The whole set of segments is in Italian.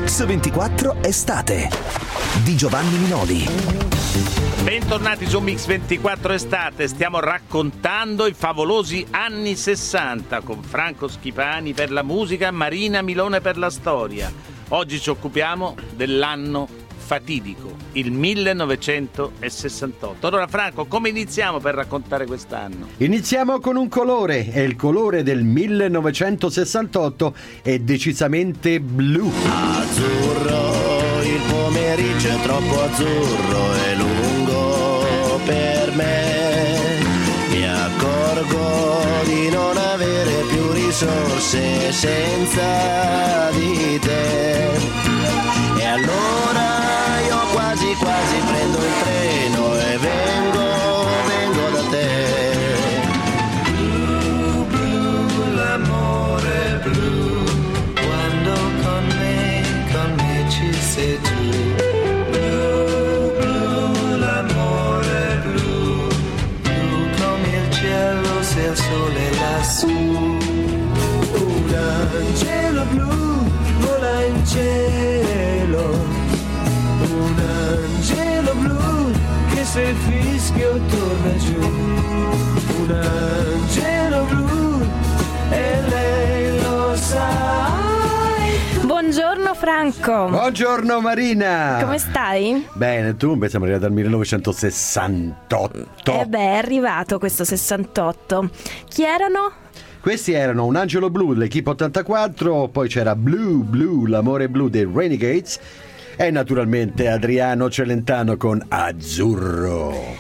Mix 24 Estate di Giovanni Minoli. Bentornati su Mix 24 Estate, stiamo raccontando i favolosi anni 60 con Franco Schifani per la musica, Marina Milone per la storia. Oggi ci occupiamo dell'anno fatidico, il 1968. Allora Franco, come iniziamo per raccontare quest'anno? Iniziamo con un colore, e il colore del 1968 è decisamente blu. Azzurro, il pomeriggio è troppo azzurro e lungo per me. Mi accorgo di non avere più risorse senza di te. E allora io quasi prendo il treno e vengo da te. Blu, blu, l'amore blu, quando con me ci sei tu. Blu, blu, l'amore blu, blu come il cielo se il sole lassù. Un angelo blu vola in cielo. Un angelo blu che se il fischio torna giù. Un angelo blu e lei lo sa. Buongiorno Franco. Buongiorno Marina. Come stai? Bene, tu siamo arrivati al 1968. È arrivato questo 68. Chi erano? Questi erano Un angelo blu dell'Equipe 84, poi c'era Blue Blue, l'amore blu dei Renegades e naturalmente Adriano Celentano con Azzurro.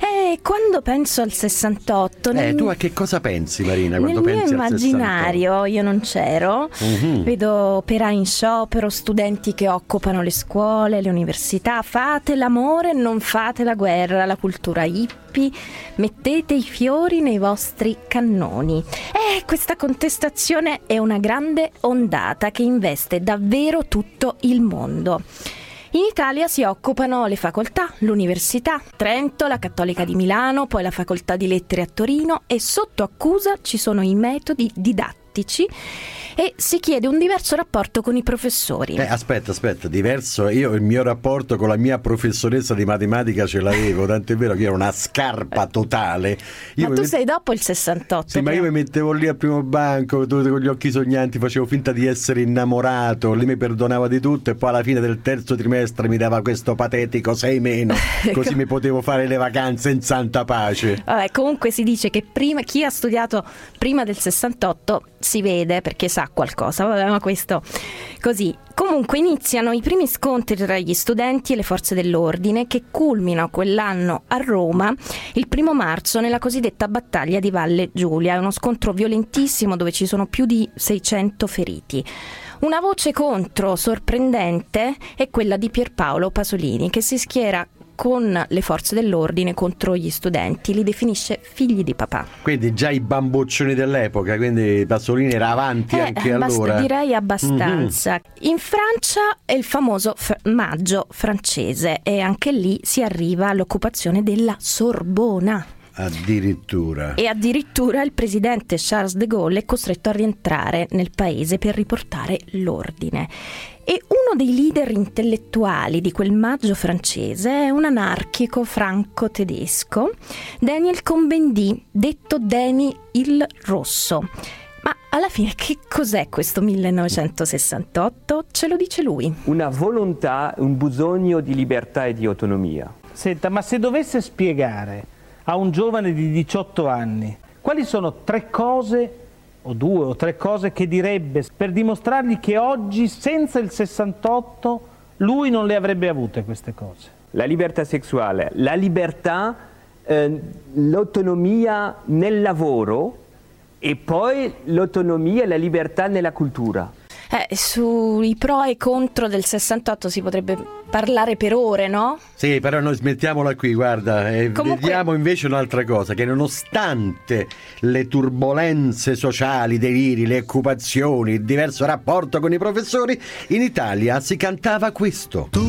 Quando penso al 68 tu a che cosa pensi, Marina, quando nel pensi mio al 68? immaginario, io non c'ero, vedo operai in sciopero, studenti che occupano le scuole, le università. Fate l'amore, non fate la guerra, la cultura hippie, mettete i fiori nei vostri cannoni. Questa contestazione è una grande ondata che investe davvero tutto il mondo. In Italia si occupano le facoltà, l'Università, Trento, la Cattolica di Milano, poi la Facoltà di Lettere a Torino, e sotto accusa ci sono i metodi didattici e si chiede un diverso rapporto con i professori. Aspetta, diverso. Io il mio rapporto con la mia professoressa di matematica ce l'avevo, tant'è vero che io ero una scarpa totale. Sei dopo il 68. Sì, ma io mi mettevo lì al primo banco con gli occhi sognanti, facevo finta di essere innamorato, lei mi perdonava di tutto e poi alla fine del terzo trimestre mi dava questo patetico 6-, così mi potevo fare le vacanze in santa pace. Vabbè, comunque si dice che chi ha studiato prima del 68 si vede perché sa qualcosa. Vabbè, ma questo così. Comunque iniziano i primi scontri tra gli studenti e le forze dell'ordine che culminano quell'anno a Roma il 1 marzo nella cosiddetta battaglia di Valle Giulia. È uno scontro violentissimo dove ci sono più di 600 feriti. Una voce contro sorprendente è quella di Pierpaolo Pasolini, che si schiera con le forze dell'ordine contro gli studenti, li definisce figli di papà. Quindi già i bamboccioni dell'epoca, quindi Pasolini era avanti anche allora. Direi abbastanza. In Francia è il famoso maggio francese e anche lì si arriva all'occupazione della Sorbona. Addirittura. E addirittura il presidente Charles de Gaulle è costretto a rientrare nel paese per riportare l'ordine. E uno dei leader intellettuali di quel maggio francese è un anarchico franco-tedesco, Daniel Cohn-Bendit, detto Danny il Rosso. Ma alla fine che cos'è questo 1968? Ce lo dice lui. Una volontà, un bisogno di libertà e di autonomia. Senta, ma se dovesse spiegare a un giovane di 18 anni quali sono 3 cose o 2 o 3 cose che direbbe per dimostrargli che oggi senza il 68 lui non le avrebbe avute queste cose? La libertà sessuale, la libertà, l'autonomia nel lavoro e poi l'autonomia e la libertà nella cultura. Sui pro e contro del 68 si potrebbe parlare per ore, no? Sì, però noi smettiamola qui, guarda, e Comunque... vediamo invece un'altra cosa, che nonostante le turbolenze sociali, i deliri, le occupazioni, il diverso rapporto con i professori, in Italia si cantava questo. Tu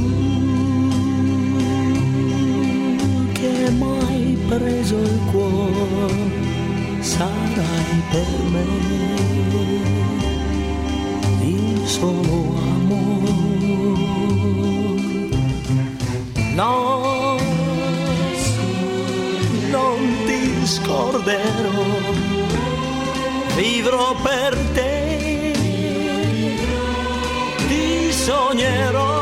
che mai preso il cuore, sarai per me il solo amore No, non ti scorderò, vivrò per te, ti sognerò.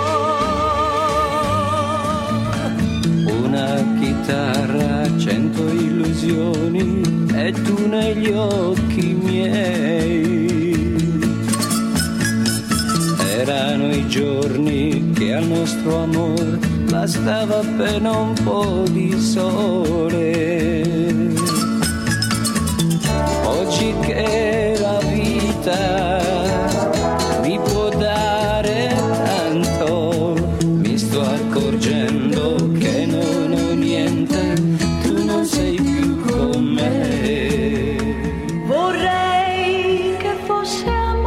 Una chitarra, 100 illusioni e tu negli occhi miei. Erano i giorni che al nostro amore bastava appena un po' di sole. Oggi che la vita mi può dare tanto, mi sto accorgendo che non ho niente, tu non sei più con me. Vorrei che fosse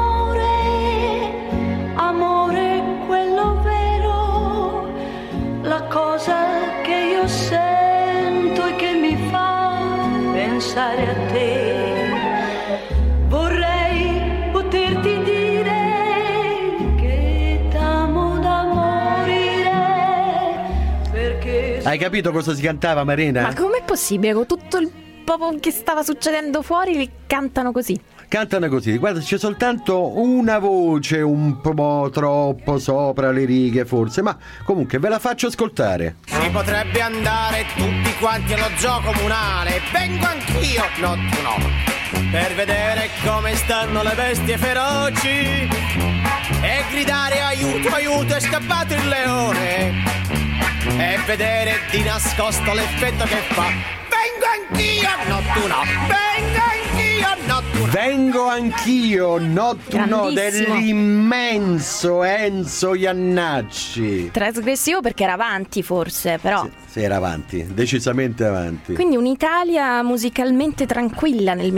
amore quello vero, la cosa che io sento e che mi fa pensare a te. Vorrei poterti dire che t'amo da morire, perché... Hai capito cosa si cantava, Marina? Ma com'è possibile con tutto il popolo che stava succedendo fuori li cantano così? Cantano così, guarda, c'è soltanto una voce un po' troppo sopra le righe forse, ma comunque ve la faccio ascoltare. Si potrebbe andare tutti quanti allo zoo comunale, vengo anch'io, no tu no, per vedere come stanno le bestie feroci e gridare aiuto, aiuto, è scappato il leone, e vedere di nascosto l'effetto che fa. Vengo anch'io, no tu no, vengo anch'io, no tu no. Vengo anch'io, no tu no, Grandissimo. dell'immenso Enzo Iannacci. Trasgressivo perché era avanti forse, però. Sì, era avanti, decisamente avanti. Quindi un'Italia musicalmente tranquilla nel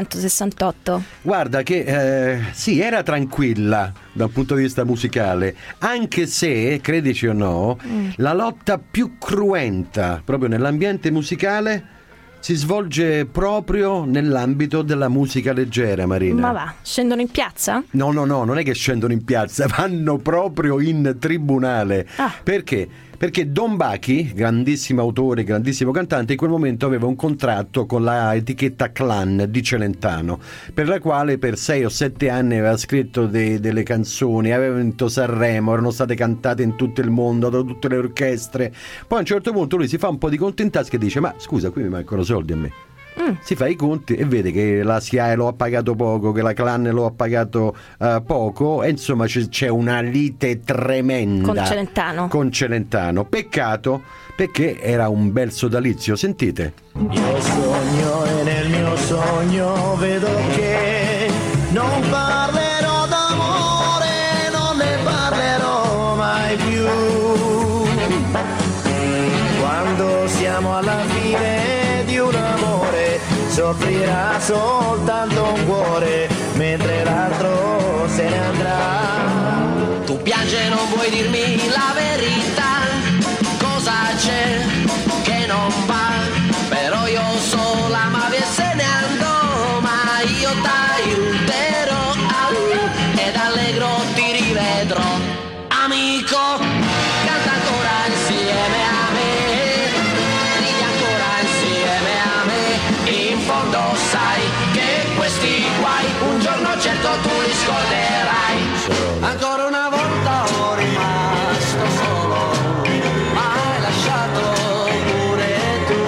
1968. Guarda che sì, era tranquilla dal punto di vista musicale, anche se, credici o no, la lotta più cruenta proprio nell'ambiente musicale si svolge proprio nell'ambito della musica leggera, Marina. Ma va, scendono in piazza? No, non è che scendono in piazza, vanno proprio in tribunale. Ah. Perché? Perché Don Bachi, grandissimo autore, grandissimo cantante, in quel momento aveva un contratto con la etichetta Clan di Celentano, per la quale per 6 o 7 anni aveva scritto delle canzoni, aveva vinto Sanremo, erano state cantate in tutto il mondo, da tutte le orchestre. Poi a un certo punto lui si fa un po' di conti in tasca e dice: ma scusa, qui mi mancano soldi a me. Si fa i conti e vede che la SIAE lo ha pagato poco, che la Clan lo ha pagato poco, e insomma c'è una lite tremenda con Celentano. Peccato, perché era un bel sodalizio. Sentite. Io sogno e nel mio sogno vedo che non parlerò d'amore, non ne parlerò mai più. Quando siamo alla fine di un amore, soffrirà soltanto un cuore, mentre l'altro se ne andrà. Tu piangi e non vuoi dirmi la verità, cosa c'è che non va? Però io sola ma se ne andò, ma io t'aiuterò ed allegro ti rivedrò. Amico, canta ancora insieme a me, ridi ancora insieme a me, in fondo sai che questi guai un giorno certo tu li scorderai. Ancora una volta ho rimasto solo, ma hai lasciato pure tu.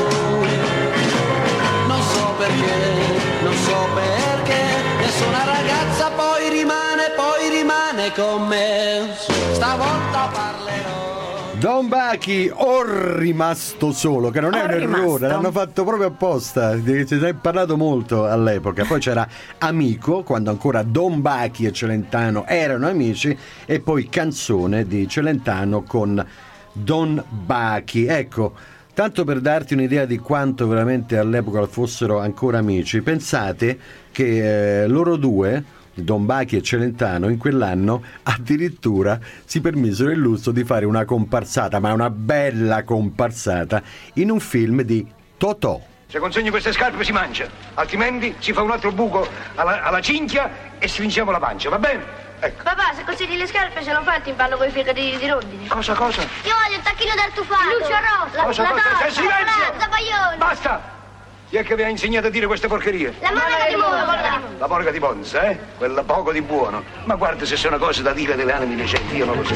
Non so perché, nessuna ragazza poi rimane con me. Stavolta parlerò. Don Bachi, ho rimasto solo, che non è un errore, l'hanno fatto proprio apposta, se ne è parlato molto all'epoca. Poi c'era Amico, quando ancora Don Bachi e Celentano erano amici, e poi Canzone di Celentano con Don Bachi. Ecco, tanto per darti un'idea di quanto veramente all'epoca fossero ancora amici, pensate che loro due, Don Bachi e Celentano, in quell'anno addirittura si permisero il lusso di fare una comparsata, ma una bella comparsata, in un film di Totò. Se consegni queste scarpe si mangia, altrimenti si fa un altro buco alla cinghia e stringiamo la pancia, va bene? Ecco. Papà, se consigli le scarpe, se non fai il timpano con i fegatini di rondini. Cosa? Io voglio il tacchino d'artufato. Lucio rosso. Cosa? Silenzio! Zabaglione. Basta! Chi è che vi ha insegnato a dire queste porcherie? La monaca di Monza. La porca di Monza, eh? Quella poco di buono. Ma guarda, se sono cose da dire delle anime decenti, io non lo so.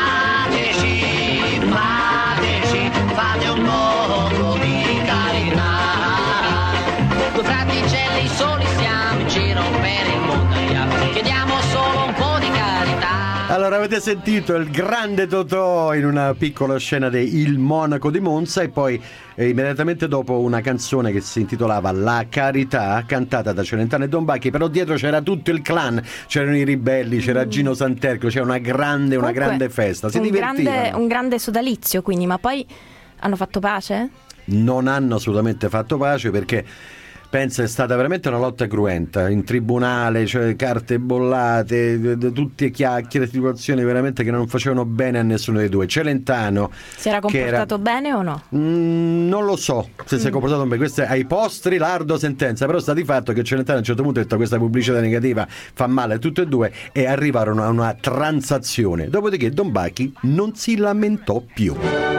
Fateci, fate un poco di carità. Due fraticelli soli siamo in giro per il mondo. Chiediamo solo un po' di carità. Allora, avete sentito il grande Totò in una piccola scena di Il Monaco di Monza e poi immediatamente dopo una canzone che si intitolava La Carità, cantata da Celentano e Don Bacchi, però dietro c'era tutto il clan, c'erano i ribelli, c'era Gino Santerchio, c'era una grande festa, si divertivano. Un grande sodalizio, quindi, ma poi hanno fatto pace? Non hanno assolutamente fatto pace perché... Pensa, è stata veramente una lotta cruenta in tribunale, cioè carte bollate, tutte chiacchiere, situazioni veramente che non facevano bene a nessuno dei due. Celentano si era comportato bene o no? Non lo so se si è comportato bene, questo è ai posteri l'ardua sentenza, però sta di fatto che Celentano a un certo punto ha detto questa pubblicità negativa fa male a tutte e due e arrivarono a una transazione, dopodiché Don Bacchi non si lamentò più.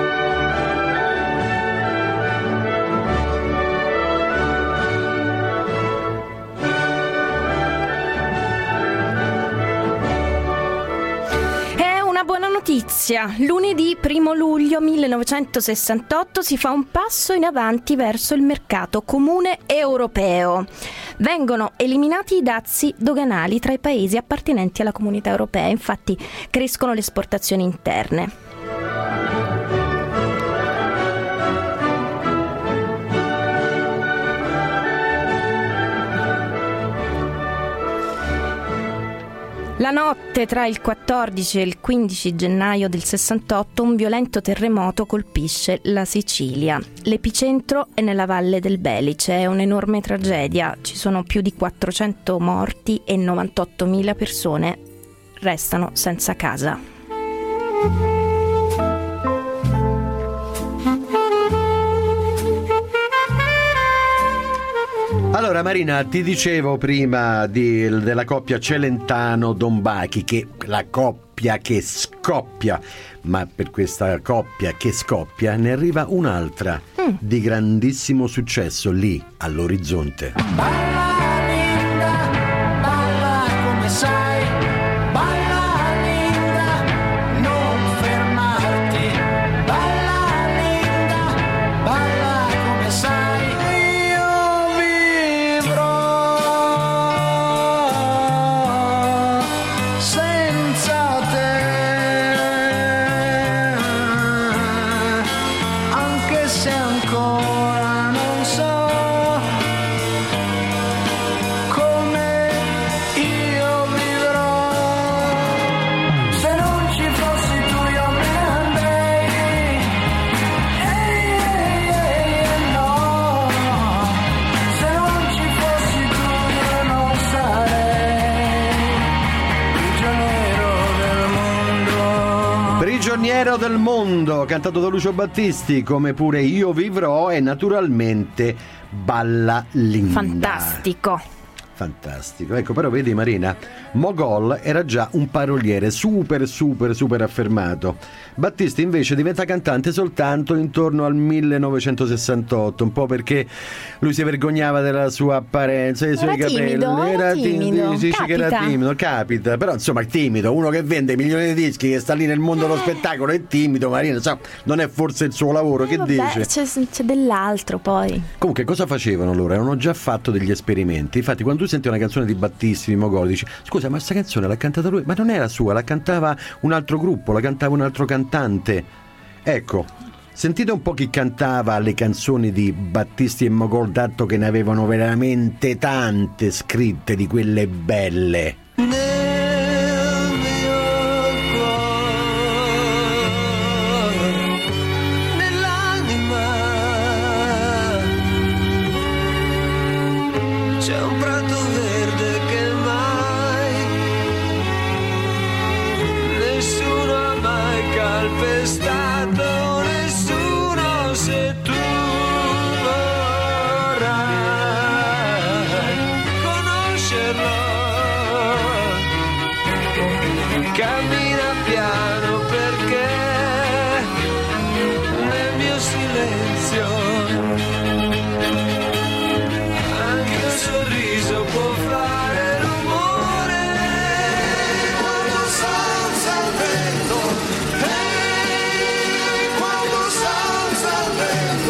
Notizia. Lunedì 1 luglio 1968 si fa un passo in avanti verso il mercato comune europeo. Vengono eliminati i dazi doganali tra i paesi appartenenti alla comunità europea, infatti crescono le esportazioni interne. La notte tra il 14 e il 15 gennaio del 68 un violento terremoto colpisce la Sicilia. L'epicentro è nella Valle del Belice, è un'enorme tragedia, ci sono più di 400 morti e 98.000 persone restano senza casa. Allora Marina, ti dicevo prima della coppia Celentano-Don Bacchi, che la coppia che scoppia, ma per questa coppia che scoppia ne arriva un'altra di grandissimo successo lì all'orizzonte. Balla linda, balla come sai, balla linda, non fermarti, balla linda, balla come sai. Prigioniero del mondo, cantato da Lucio Battisti, come pure Io vivrò e naturalmente Balla linda. Fantastico, ecco, però vedi Marina, Mogol era già un paroliere super affermato. Battisti invece diventa cantante soltanto intorno al 1968, un po' perché lui si vergognava della sua apparenza, dei suoi capelli. Era timido. Si dice che era timido, capita, però insomma timido, uno che vende milioni di dischi, che sta lì nel mondo dello spettacolo è timido, Marina, insomma, non è forse il suo lavoro, che dice? C'è dell'altro poi. Comunque cosa facevano loro? Avevano già fatto degli esperimenti, infatti quando tu senti una canzone di Battisti, di Mogol, dici scusa, ma questa canzone l'ha cantata lui? Ma non era sua, la cantava un altro gruppo, la cantava un altro cantante. Ecco, sentite un po' chi cantava le canzoni di Battisti e Mogol, dato che ne avevano veramente tante scritte di quelle belle. C'è un prato verde che mai nessuno ha mai calpestato, nessuno, se tu vorrai conoscerlo. cammina piano perché nel mio silenzio anche un sorriso può fare rumore. Quando salza il vento, quando salza il vento,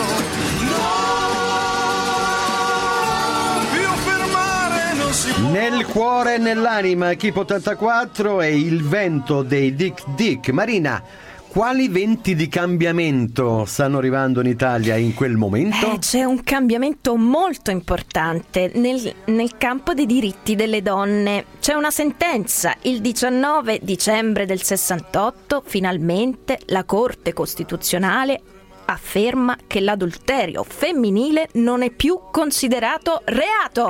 no, più fermare non si può. Nel cuore e nell'anima, Keep 84 e il vento dei Dick Dick. Marina, quali venti di cambiamento stanno arrivando in Italia in quel momento? C'è un cambiamento molto importante nel campo dei diritti delle donne. C'è una sentenza. Il 19 dicembre del 68, finalmente, la Corte Costituzionale afferma che l'adulterio femminile non è più considerato reato.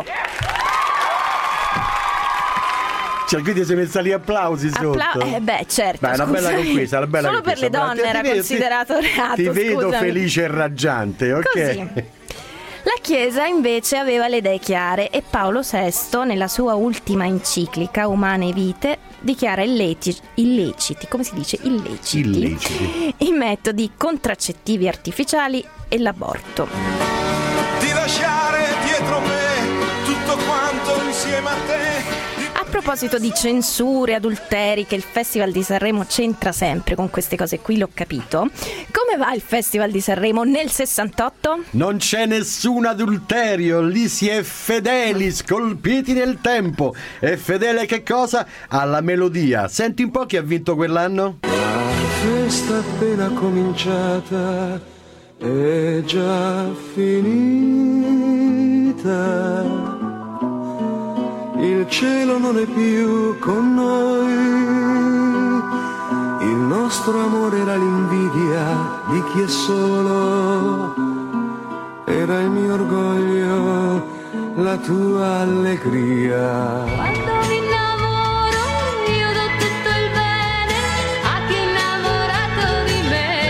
Cioè, quindi si è messa lì applausi sotto. Certo. Beh, è una bella conquista, una bella Solo conquista. per le donne era considerato reato. Ti vedo scusami. felice e raggiante, ok? Così. La Chiesa invece aveva le idee chiare e Paolo VI, nella sua ultima enciclica Umane Vite, dichiara illeciti, come si dice? Illeciti, i metodi contraccettivi artificiali e l'aborto. Di lasciare dietro me tutto quanto insieme a te. A proposito di censure, adulteri, che il Festival di Sanremo c'entra sempre con queste cose qui, l'ho capito. Come va il Festival di Sanremo nel 68? Non c'è nessun adulterio, lì si è fedeli, scolpiti nel tempo. E fedele che cosa? Alla melodia. Senti un po' chi ha vinto quell'anno? La festa appena cominciata è già finita. Il cielo non è più con noi, il nostro amore era l'invidia di chi è solo, era il mio orgoglio, la tua allegria. Quando mi innamoro io do tutto il bene a chi è innamorato di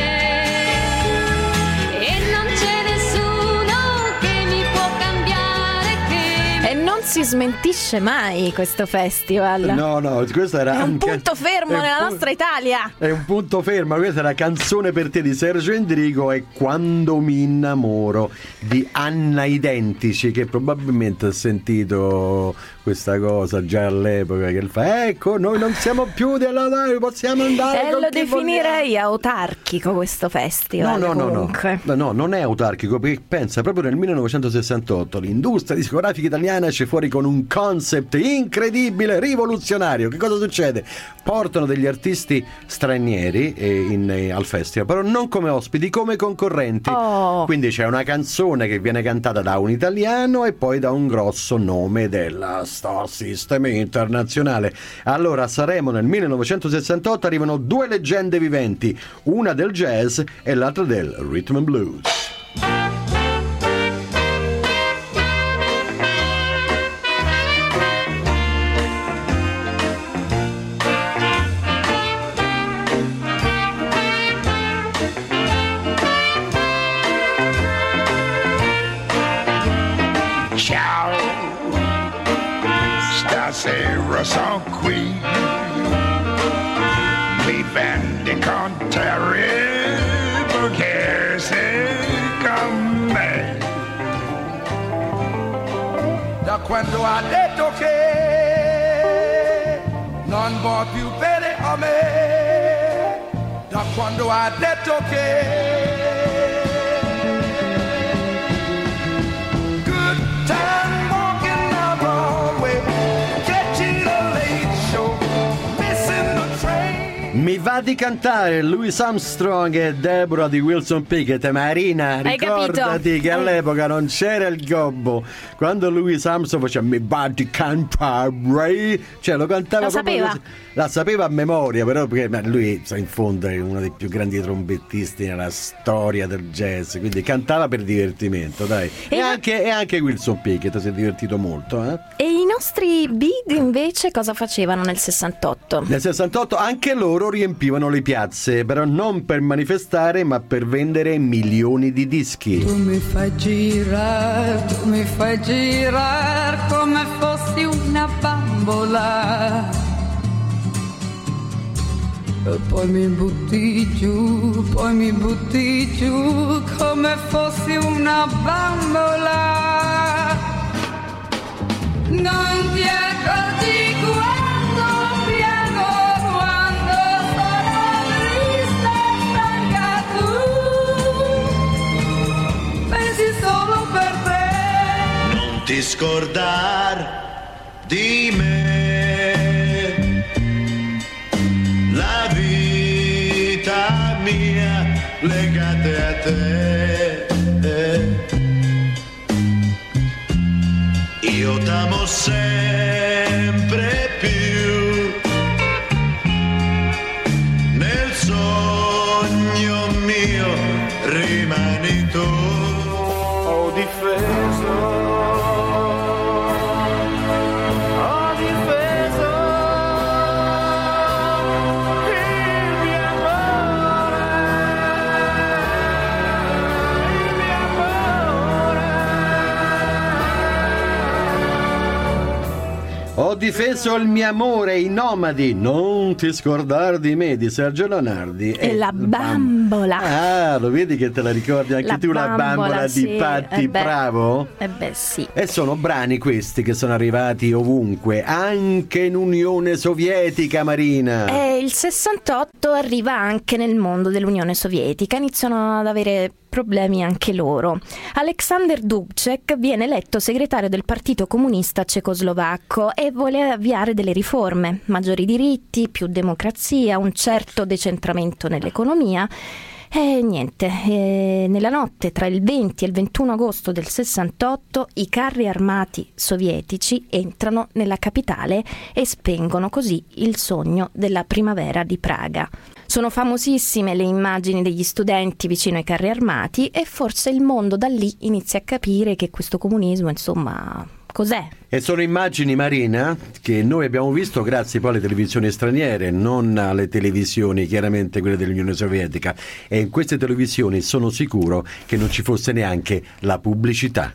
me e non c'è nessuno che mi può cambiare, E non si smentisce mai questo festival. No, questo era è un anche punto fermo nella nostra Italia. È un punto fermo, questa è la canzone per te di Sergio Endrigo e Quando mi innamoro di Anna Identici, che probabilmente ha sentito questa cosa già all'epoca, che fa ecco, noi non siamo più della noi, possiamo andare con Lo chi definirei autarchico questo festival. No, non è autarchico, perché pensa, proprio nel 1968 l'industria discografica italiana esce fuori con un concept incredibile, rivoluzionario. Che cosa succede? Portano degli artisti stranieri al festival, però non come ospiti, come concorrenti. Quindi c'è una canzone che viene cantata da un italiano e poi da un grosso nome della Star System internazionale. Allora a Sanremo nel 1968 arrivano due leggende viventi, una del jazz e l'altra del rhythm and blues. Stasera sono qui, mi vendico terribile che sei con me. Da quando ha detto che non vuoi più bene a me, da quando ha detto che good time walking the wrong way, catching a late show, missing the train. Mi va di cantare Louis Armstrong e Deborah di Wilson Pickett. Marina, ricordati che all'epoca non c'era il gobbo. Quando Louis Armstrong faceva mi va di cantare, cioè lo cantava la proprio sapeva. Così. La sapeva a memoria, però perché lui in fondo è uno dei più grandi trombettisti nella storia del jazz, quindi cantava per divertimento, dai. E anche Wilson Pickett si è divertito molto, eh? E i nostri big invece cosa facevano nel 68? Nel 68 anche loro riempivano le piazze, però non per manifestare ma per vendere milioni di dischi. Tu mi fai girare come fossi una bambola. e poi mi butti giù come fossi una bambola. Non ti accorgi quando piango, quando sono triste e stanca, tu pensi solo per te. Non ti scordar di me, la vita mia legate a te. Io t'amo sempre più, nel sogno mio rimani tu. Ho difeso Ho difeso il mio amore, i nomadi, non ti scordar di me, di Sergio Leonardi. E la bambola. Ah, lo vedi che te la ricordi anche La tu, la bambola sì. di Patti Bravo? Sì. E sono brani questi che sono arrivati ovunque, anche in Unione Sovietica, Marina. Il 68 arriva anche nel mondo dell'Unione Sovietica, iniziano ad avere problemi anche loro. Alexander Dubček viene eletto segretario del Partito Comunista Cecoslovacco e vuole avviare delle riforme, maggiori diritti, più democrazia, un certo decentramento nell'economia. E niente, nella notte tra il 20 e il 21 agosto del 68 i carri armati sovietici entrano nella capitale e spengono così il sogno della primavera di Praga. Sono famosissime le immagini degli studenti vicino ai carri armati e forse il mondo da lì inizia a capire che questo comunismo, insomma, cos'è? E sono immagini, Marina, che noi abbiamo visto grazie poi alle televisioni straniere, non alle televisioni chiaramente quelle dell'Unione Sovietica. E in queste televisioni sono sicuro che non ci fosse neanche la pubblicità.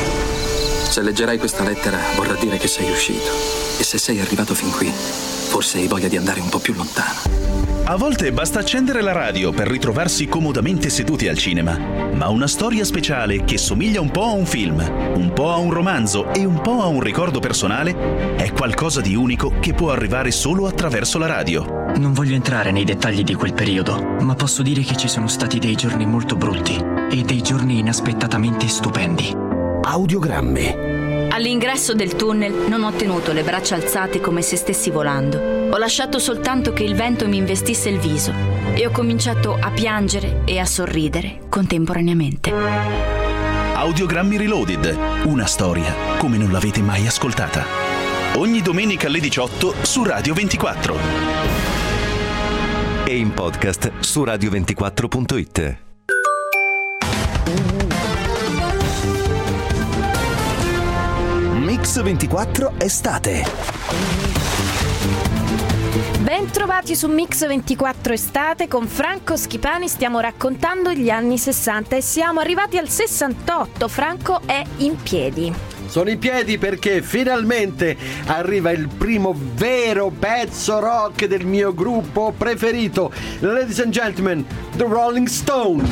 Se leggerai questa lettera vorrà dire che sei uscito. E se sei arrivato fin qui, forse hai voglia di andare un po' più lontano. A volte basta accendere la radio per ritrovarsi comodamente seduti al cinema, ma una storia speciale che somiglia un po' a un film, un po' a un romanzo e un po' a un ricordo personale è qualcosa di unico che può arrivare solo attraverso la radio. Non voglio entrare nei dettagli di quel periodo, ma posso dire che ci sono stati dei giorni molto brutti e dei giorni inaspettatamente stupendi. Audiogrammi. All'ingresso del tunnel non ho tenuto le braccia alzate come se stessi volando. Ho lasciato soltanto che il vento mi investisse il viso e ho cominciato a piangere e a sorridere contemporaneamente. Audiogrammi Reloaded, una storia come non l'avete mai ascoltata. Ogni domenica alle 18 su Radio 24. E in podcast su radio24.it. Mix 24 Estate. Ben trovati su Mix 24 Estate con Franco Schipani, stiamo raccontando gli anni 60 e siamo arrivati al 68. Franco è in piedi. Sono in piedi perché finalmente arriva il primo vero pezzo rock del mio gruppo preferito. Ladies and gentlemen, The Rolling Stones.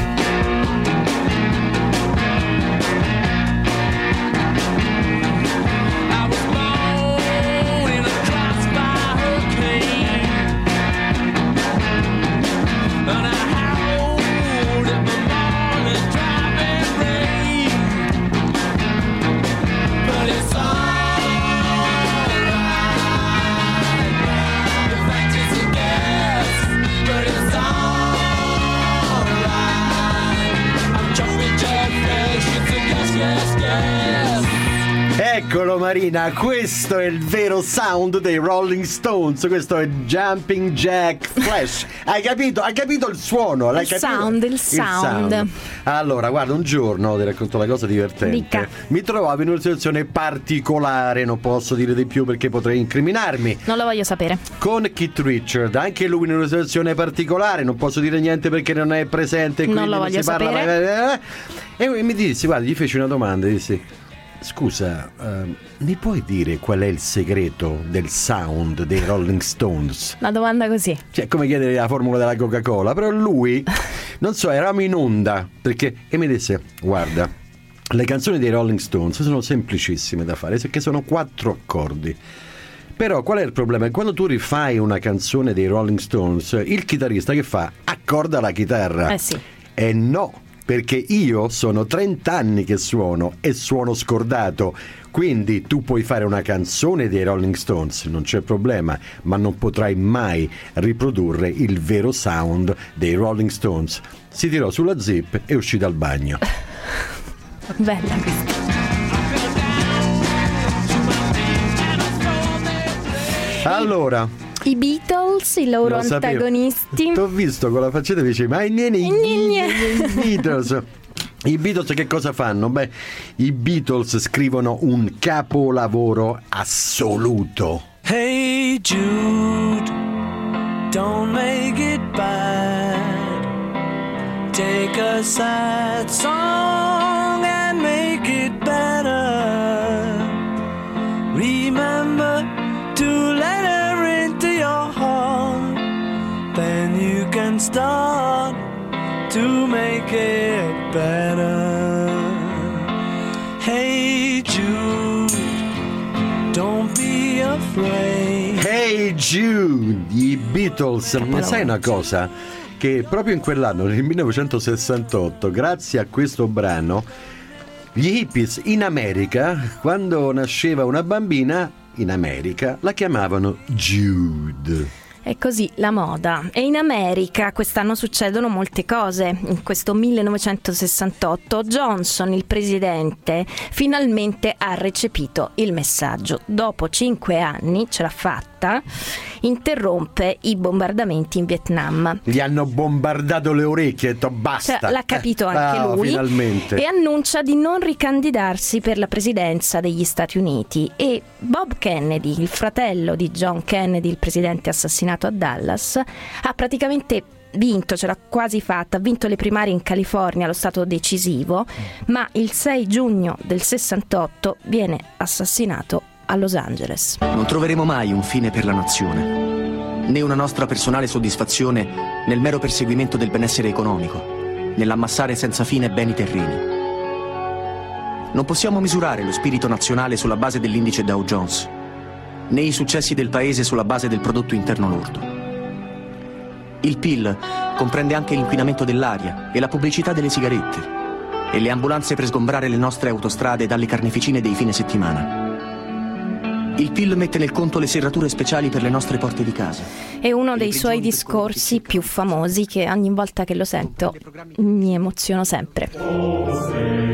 Eccolo Marina, questo è il vero sound dei Rolling Stones, questo è Jumping Jack Flash. Hai capito? Hai capito il suono? L'hai capito? Il sound. Allora, guarda, un giorno ti racconto una cosa divertente. Dica. Mi trovavo in una situazione particolare, non posso dire di più perché potrei incriminarmi. Non lo voglio sapere. Con Keith Richard, anche lui in una situazione particolare, non posso dire niente perché non è presente. Non lo voglio sapere. E mi dissi, guarda, gli feci una domanda, dissi: Scusa, mi puoi dire qual è il segreto del sound dei Rolling Stones? Una domanda così. Cioè, come chiedere la formula della Coca-Cola, però lui, non so, eravamo in onda, e mi disse, guarda, le canzoni dei Rolling Stones sono semplicissime da fare, perché sono 4 accordi. Però qual è il problema? Quando tu rifai una canzone dei Rolling Stones, il chitarrista che fa? Accorda la chitarra. Sì. E no, perché io sono 30 anni che suono e suono scordato, quindi tu puoi fare una canzone dei Rolling Stones, non c'è problema, ma non potrai mai riprodurre il vero sound dei Rolling Stones. Si tirò sulla zip e uscì dal bagno. Bella questa. Allora, I Beatles, i loro antagonisti. T'ho visto con la faccetta e dici, ma i Beatles. I Beatles che cosa fanno? Beh, i Beatles scrivono un capolavoro assoluto. Hey Jude, don't make it bad. Take a sad song and make it better. Remember to let her into your heart, then you can start to make it better. Hey Jude, don't be afraid. Hey Jude, i Beatles. Ma sai una cosa? Che proprio in quell'anno, nel 1968, grazie a questo brano, gli hippies in America, quando nasceva una bambina in America, la chiamavano Jude. È così la moda. E in America quest'anno succedono molte cose. In questo 1968 Johnson, il presidente, finalmente ha recepito il messaggio. Dopo 5 anni ce l'ha fatta, interrompe i bombardamenti in Vietnam. Gli hanno bombardato le orecchie e detto basta. Cioè, l'ha capito anche lui. Finalmente. E annuncia di non ricandidarsi per la presidenza degli Stati Uniti. E Bob Kennedy, il fratello di John Kennedy, il presidente assassinato a Dallas, ha praticamente vinto, ce l'ha quasi fatta, ha vinto le primarie in California allo stato decisivo, ma il 6 giugno del 68 viene assassinato a Los Angeles. Non troveremo mai un fine per la nazione, né una nostra personale soddisfazione nel mero perseguimento del benessere economico, nell'ammassare senza fine beni terreni. Non possiamo misurare lo spirito nazionale sulla base dell'indice Dow Jones, né i successi del paese sulla base del prodotto interno lordo. Il PIL comprende anche l'inquinamento dell'aria e la pubblicità delle sigarette e le ambulanze per sgombrare le nostre autostrade dalle carneficine dei fine settimana. Il PIL mette nel conto le serrature speciali per le nostre porte di casa. È uno dei suoi discorsi più famosi che ogni volta che lo sento mi emoziono sempre.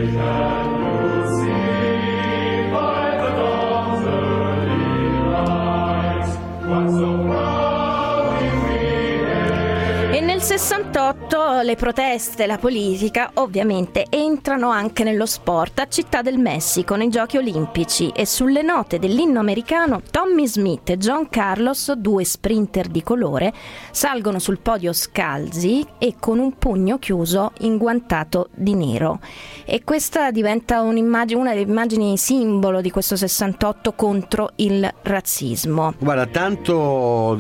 E nel 68 le proteste, la politica ovviamente entrano anche nello sport. A Città del Messico, nei Giochi Olimpici, e sulle note dell'inno americano, Tommy Smith e John Carlos, 2 sprinter di colore, salgono sul podio scalzi e con un pugno chiuso inguantato di nero. E questa diventa una delle immagini simbolo di questo 68 contro il razzismo. Guarda, tanto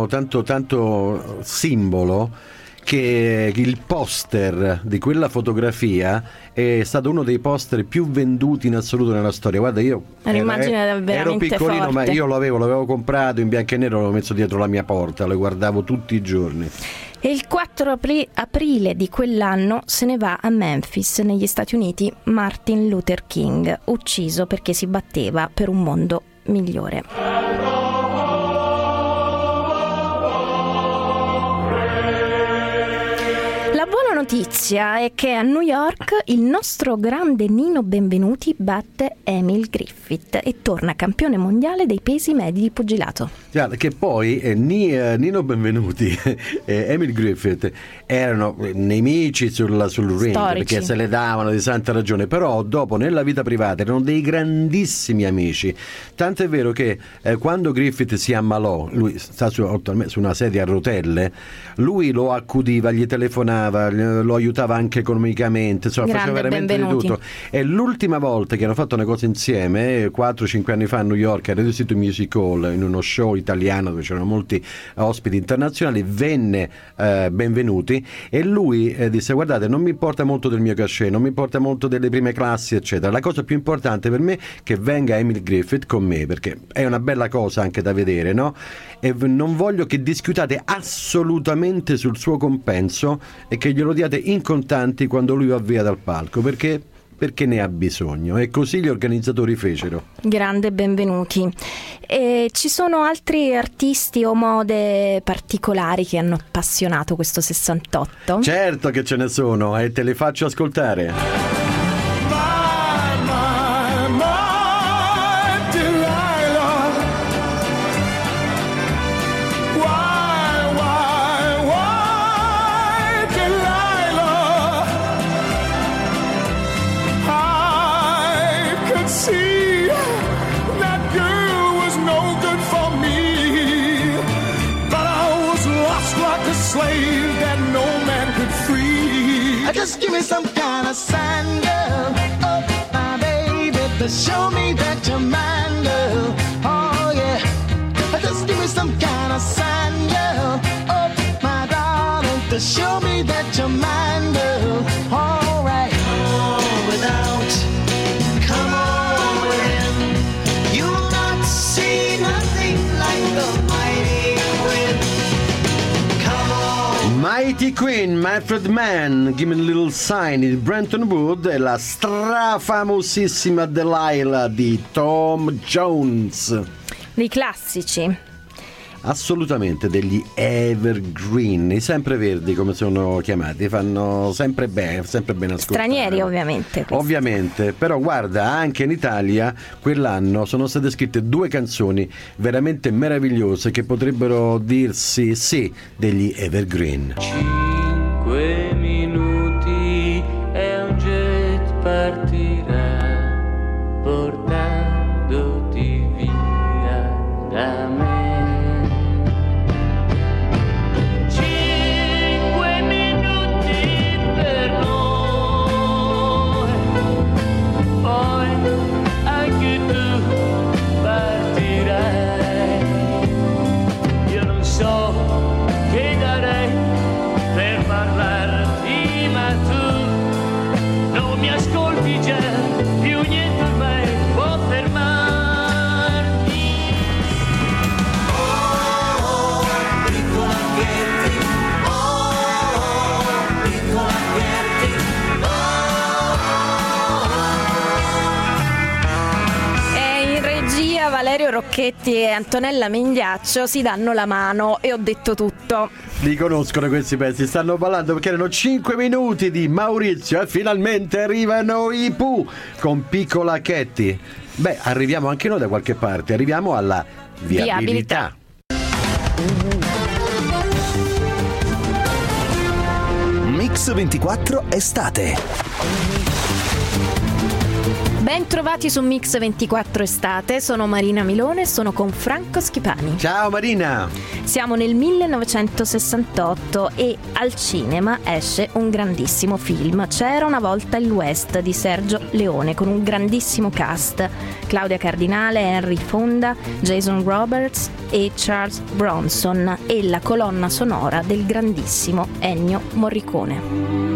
simbolo che il poster di quella fotografia è stato uno dei poster più venduti in assoluto nella storia. Guarda, io ero piccolino, forte. ma io l'avevo comprato in bianco e nero, l'avevo messo dietro la mia porta, lo guardavo tutti i giorni. E il 4 aprile di quell'anno se ne va a Memphis, negli Stati Uniti, Martin Luther King, ucciso perché si batteva per un mondo migliore. La buona notizia è che a New York il nostro grande Nino Benvenuti batte Emil Griffith e torna campione mondiale dei pesi medi di pugilato. Guarda, che poi Nino Benvenuti e Emil Griffith erano nemici sul ring, perché se le davano di santa ragione, però dopo nella vita privata erano dei grandissimi amici, tanto è vero che quando Griffith si ammalò, lui sta su una sedia a rotelle, lui lo accudiva, gli telefonava, lo aiutava anche economicamente, insomma faceva veramente di tutto. E l'ultima volta che hanno fatto una cosa insieme 4-5 anni fa a New York a Radio City Music Hall, in uno show italiano dove c'erano molti ospiti internazionali, venne Benvenuti e lui disse: guardate, non mi importa molto del mio cachet, non mi importa molto delle prime classi eccetera, la cosa più importante per me è che venga Emil Griffith con me, perché è una bella cosa anche da vedere, no? E non voglio che discutate assolutamente sul suo compenso e che glielo diate in contanti quando lui va via dal palco, perché ne ha bisogno, e così gli organizzatori fecero. Grande Benvenuti. E ci sono altri artisti o mode particolari che hanno appassionato questo 68? Certo che ce ne sono, e te le faccio ascoltare. Just give me some kind of sign, girl. Oh, my baby, to show me that you're mine, girl. Oh, yeah. Just give me some kind of sign, girl. Oh, my darling, to show me that you're mine, girl. All right. Come on without, come on within. You'll not see nothing like the mighty wind. Mighty Queen, Manfred Mann, Give Me a Little Sign di Brenton Wood e la strafamosissima Delilah di Tom Jones. Dei classici. Assolutamente, degli evergreen, i sempreverdi come sono chiamati, fanno sempre bene ascoltare. Stranieri ovviamente. Ovviamente, però guarda, anche in Italia quell'anno sono state scritte 2 canzoni veramente meravigliose che potrebbero dirsi sì degli evergreen. 5 minuti e un jet partirà portandoti via da me. Valerio Rocchetti e Antonella Mendiaccio si danno la mano e ho detto tutto. Li conoscono questi pezzi, stanno ballando perché erano 5 minuti di Maurizio e finalmente arrivano i Pooh con Piccola Chetti. Beh, arriviamo anche noi da qualche parte, arriviamo alla viabilità. Mix 24 estate. Ben trovati su Mix 24 Estate, sono Marina Milone e sono con Franco Schipani. Ciao Marina! Siamo nel 1968 e al cinema esce un grandissimo film, C'era una volta il West di Sergio Leone, con un grandissimo cast: Claudia Cardinale, Henry Fonda, Jason Roberts e Charles Bronson, e la colonna sonora del grandissimo Ennio Morricone.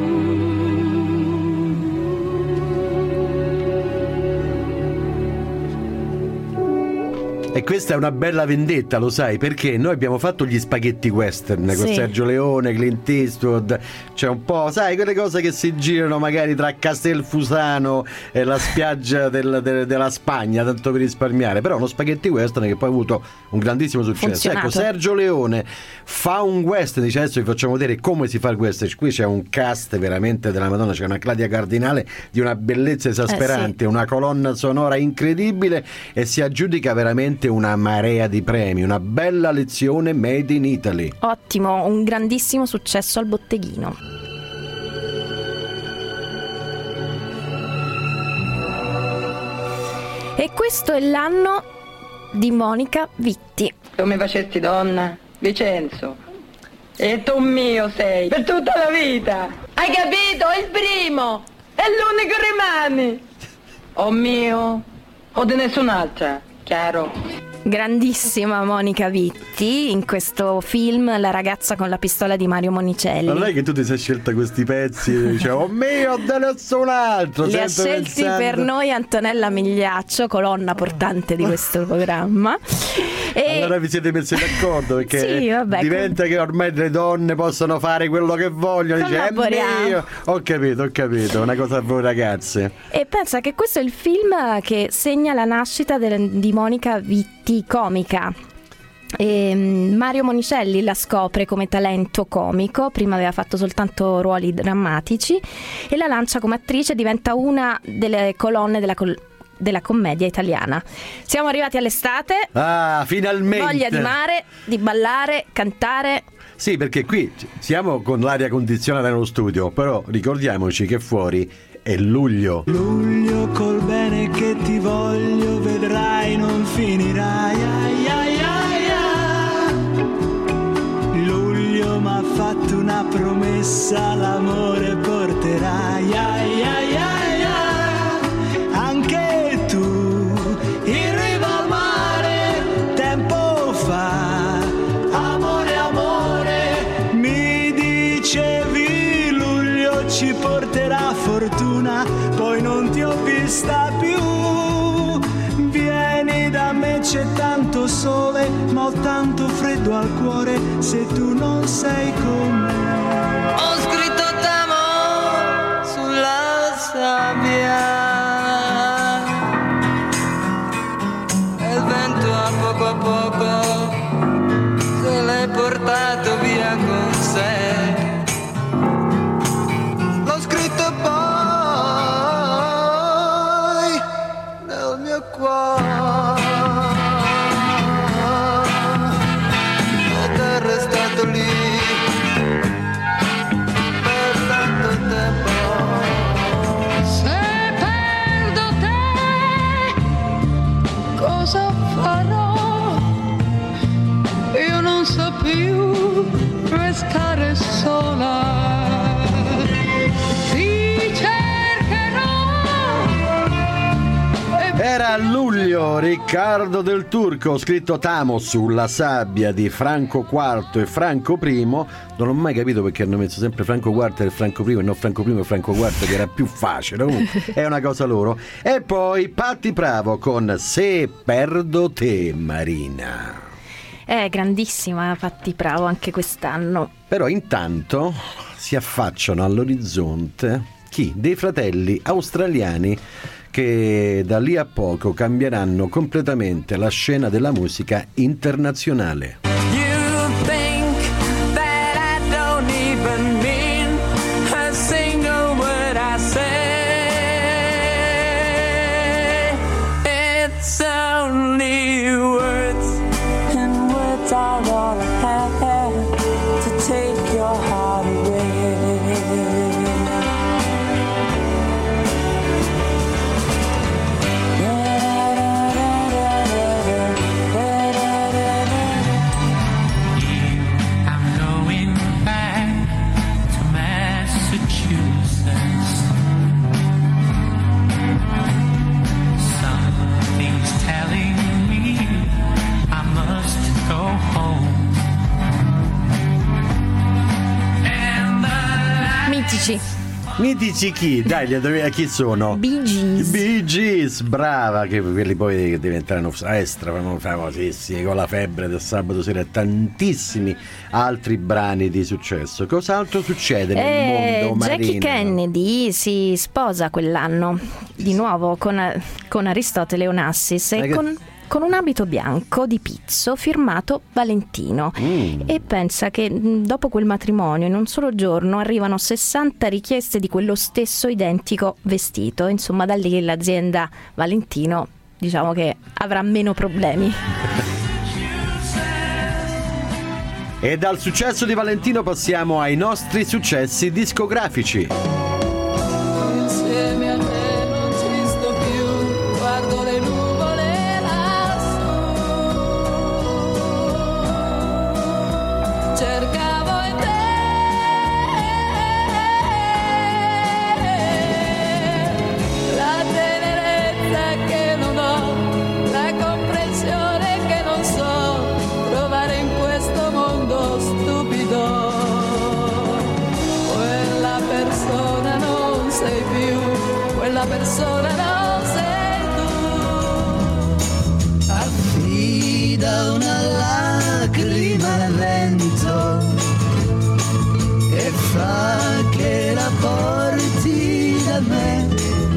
E questa è una bella vendetta, lo sai, perché noi abbiamo fatto gli spaghetti western con Sergio Leone, Clint Eastwood, c'è un po', sai, quelle cose che si girano magari tra Castelfusano e la spiaggia della Spagna, tanto per risparmiare, però uno spaghetti western che poi ha avuto un grandissimo successo. Funzionato. Ecco, Sergio Leone fa un western, dice adesso vi facciamo vedere come si fa il western, qui c'è un cast veramente della Madonna, c'è una Claudia Cardinale di una bellezza esasperante, una colonna sonora incredibile e si aggiudica veramente veramente una marea di premi, una bella lezione made in Italy. Ottimo, un grandissimo successo al botteghino. E questo è l'anno di Monica Vitti. Tu mi facesti donna, Vincenzo, e tu mio sei, per tutta la vita. Hai capito? È il primo, è l'unico rimani. O mio, o di nessun'altra, chiaro? Grandissima Monica Vitti in questo film La ragazza con la pistola di Mario Monicelli. Non è che tu ti sei scelta questi pezzi e dici oh mio, da nessun altro. Li ha scelti per noi Antonella Migliaccio, colonna portante di questo programma. E... allora vi siete messi d'accordo perché sì, vabbè, diventa che ormai le donne possono fare quello che vogliono. Dice, mio. Ho capito, una cosa a voi ragazze. E pensa che questo è il film che segna la nascita di Monica Vitti comica. Mario Monicelli la scopre come talento comico, prima aveva fatto soltanto ruoli drammatici, e la lancia come attrice, diventa una delle colonne della commedia italiana. Siamo arrivati all'estate. Ah, finalmente! Voglia di mare, di ballare, cantare. Sì, perché qui siamo con l'aria condizionata nello studio, però ricordiamoci che fuori è luglio. Luglio col bene che ti voglio, vedrai non finirai. Ai, ai, ai, ai. Luglio m'ha fatto una promessa, l'amore porterai. Ai, ai, ai, ai. Anche tu in riva al mare tempo fa. Amore, amore, mi dicevi luglio ci porterà fortuna, poi non ti ho vista più. Vieni da me, c'è tanto sole, ma ho tanto freddo al cuore se tu non sei con me. Ho scritto t'amo sulla sabbia e il vento a poco se l'hai portato via con sé. L'ho scritto poi nel mio cuore ed è restato lì per tanto tempo. Se perdo te cosa farò? Io non so più restare sola. Era luglio, Riccardo del Turco, scritto T'amo sulla sabbia di Franco IV e Franco I. Non ho mai capito perché hanno messo sempre Franco IV e Franco I e non Franco I e Franco IV, che era più facile. Comunque è una cosa loro. E poi Patti Pravo con Se perdo te, Marina. Grandissima Patti Pravo anche quest'anno. Però intanto si affacciano all'orizzonte chi? Dei fratelli australiani che da lì a poco cambieranno completamente la scena della musica internazionale. Mitici chi? Dai, chi sono? Bee Gees. Bee Gees, brava, che quelli poi diventeranno extra famosissimi con la febbre del sabato sera e tantissimi altri brani di successo. Cos'altro succede nel mondo, Marina? Jackie Kennedy si sposa quell'anno di nuovo con Aristotele Onassis e con un abito bianco di pizzo firmato Valentino. E pensa che dopo quel matrimonio in un solo giorno arrivano 60 richieste di quello stesso identico vestito. Insomma, da lì l'azienda Valentino diciamo che avrà meno problemi. E dal successo di Valentino passiamo ai nostri successi discografici. Insieme a te non ci sto più, guardo le nuvole lassù, cercavo in te la tenerezza che non ho, la comprensione che non so trovare in questo mondo stupido. Quella persona non sei più, quella persona non sei tu. Affida una lacrima al vento e fa che la porti da me.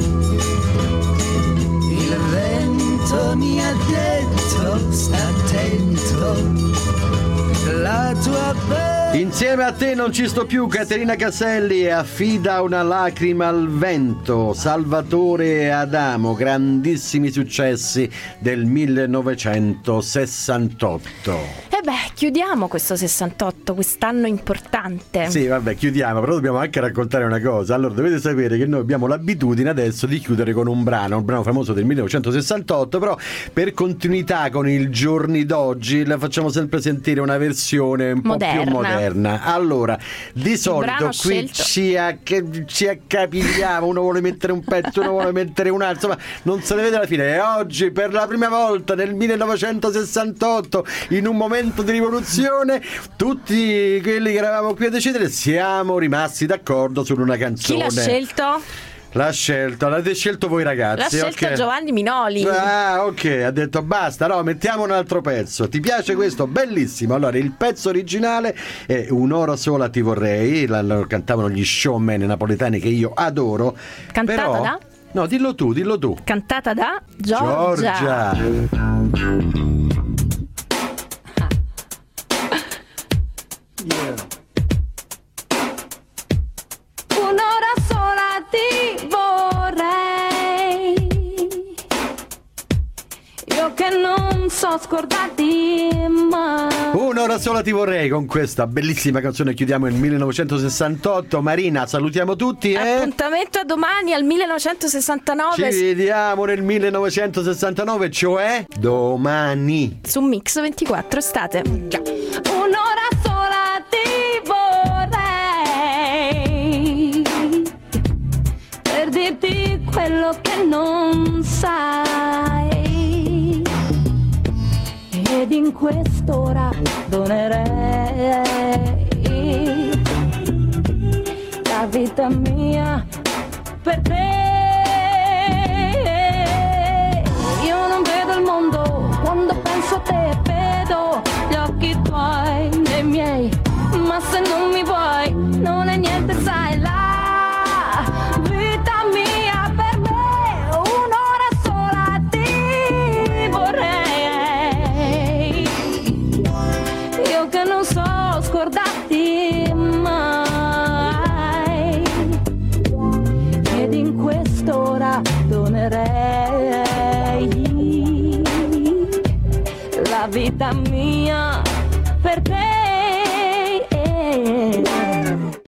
Il vento mi ha detto sta attento, la tua bella. Insieme a te non ci sto più, Caterina Caselli, e affida una lacrima al vento, Salvatore e Adamo, grandissimi successi del 1968. E beh, chiudiamo questo 68, quest'anno importante. Sì, vabbè, chiudiamo, però dobbiamo anche raccontare una cosa. Allora, dovete sapere che noi abbiamo l'abitudine adesso di chiudere con un brano famoso del 1968, però per continuità con i giorni d'oggi la facciamo sempre sentire una versione un po' più moderna. Allora, di solito qui ci accapigliamo, uno vuole mettere un pezzo, uno vuole mettere un altro, insomma, non se ne vede la fine. E oggi, per la prima volta nel 1968, in un momento di rivoluzione, tutti quelli che eravamo qui a decidere siamo rimasti d'accordo su una canzone. Chi l'ha scelto? L'avete scelto voi ragazzi. L'ha scelto Giovanni Minoli. Ah, ok, ha detto basta, no, mettiamo un altro pezzo. Ti piace questo? Bellissimo. Allora, il pezzo originale è Un'ora sola ti vorrei, lo cantavano gli showman napoletani che io adoro. Cantata però... da? No, dillo tu. Cantata da Giorgia. Un'ora sola ti vorrei, io che non so scordarti mai. Un'ora sola ti vorrei, con questa bellissima canzone chiudiamo il 1968. Marina, salutiamo tutti. Appuntamento a domani al 1969. Ci vediamo nel 1969, cioè domani. Su Mix 24 Estate. Già. Un'ora sola ti vorrei per dirti quello che non sai, ed in quest'ora donerei la vita mia per te. Io non vedo il mondo quando penso a te, vedo gli occhi tuoi nei miei, ma se non mi vuoi non è niente, sai, la vita mia per me. Un'ora sola ti vorrei, io che non so scordarti mai, ed in quest'ora donerei la vita mia per te.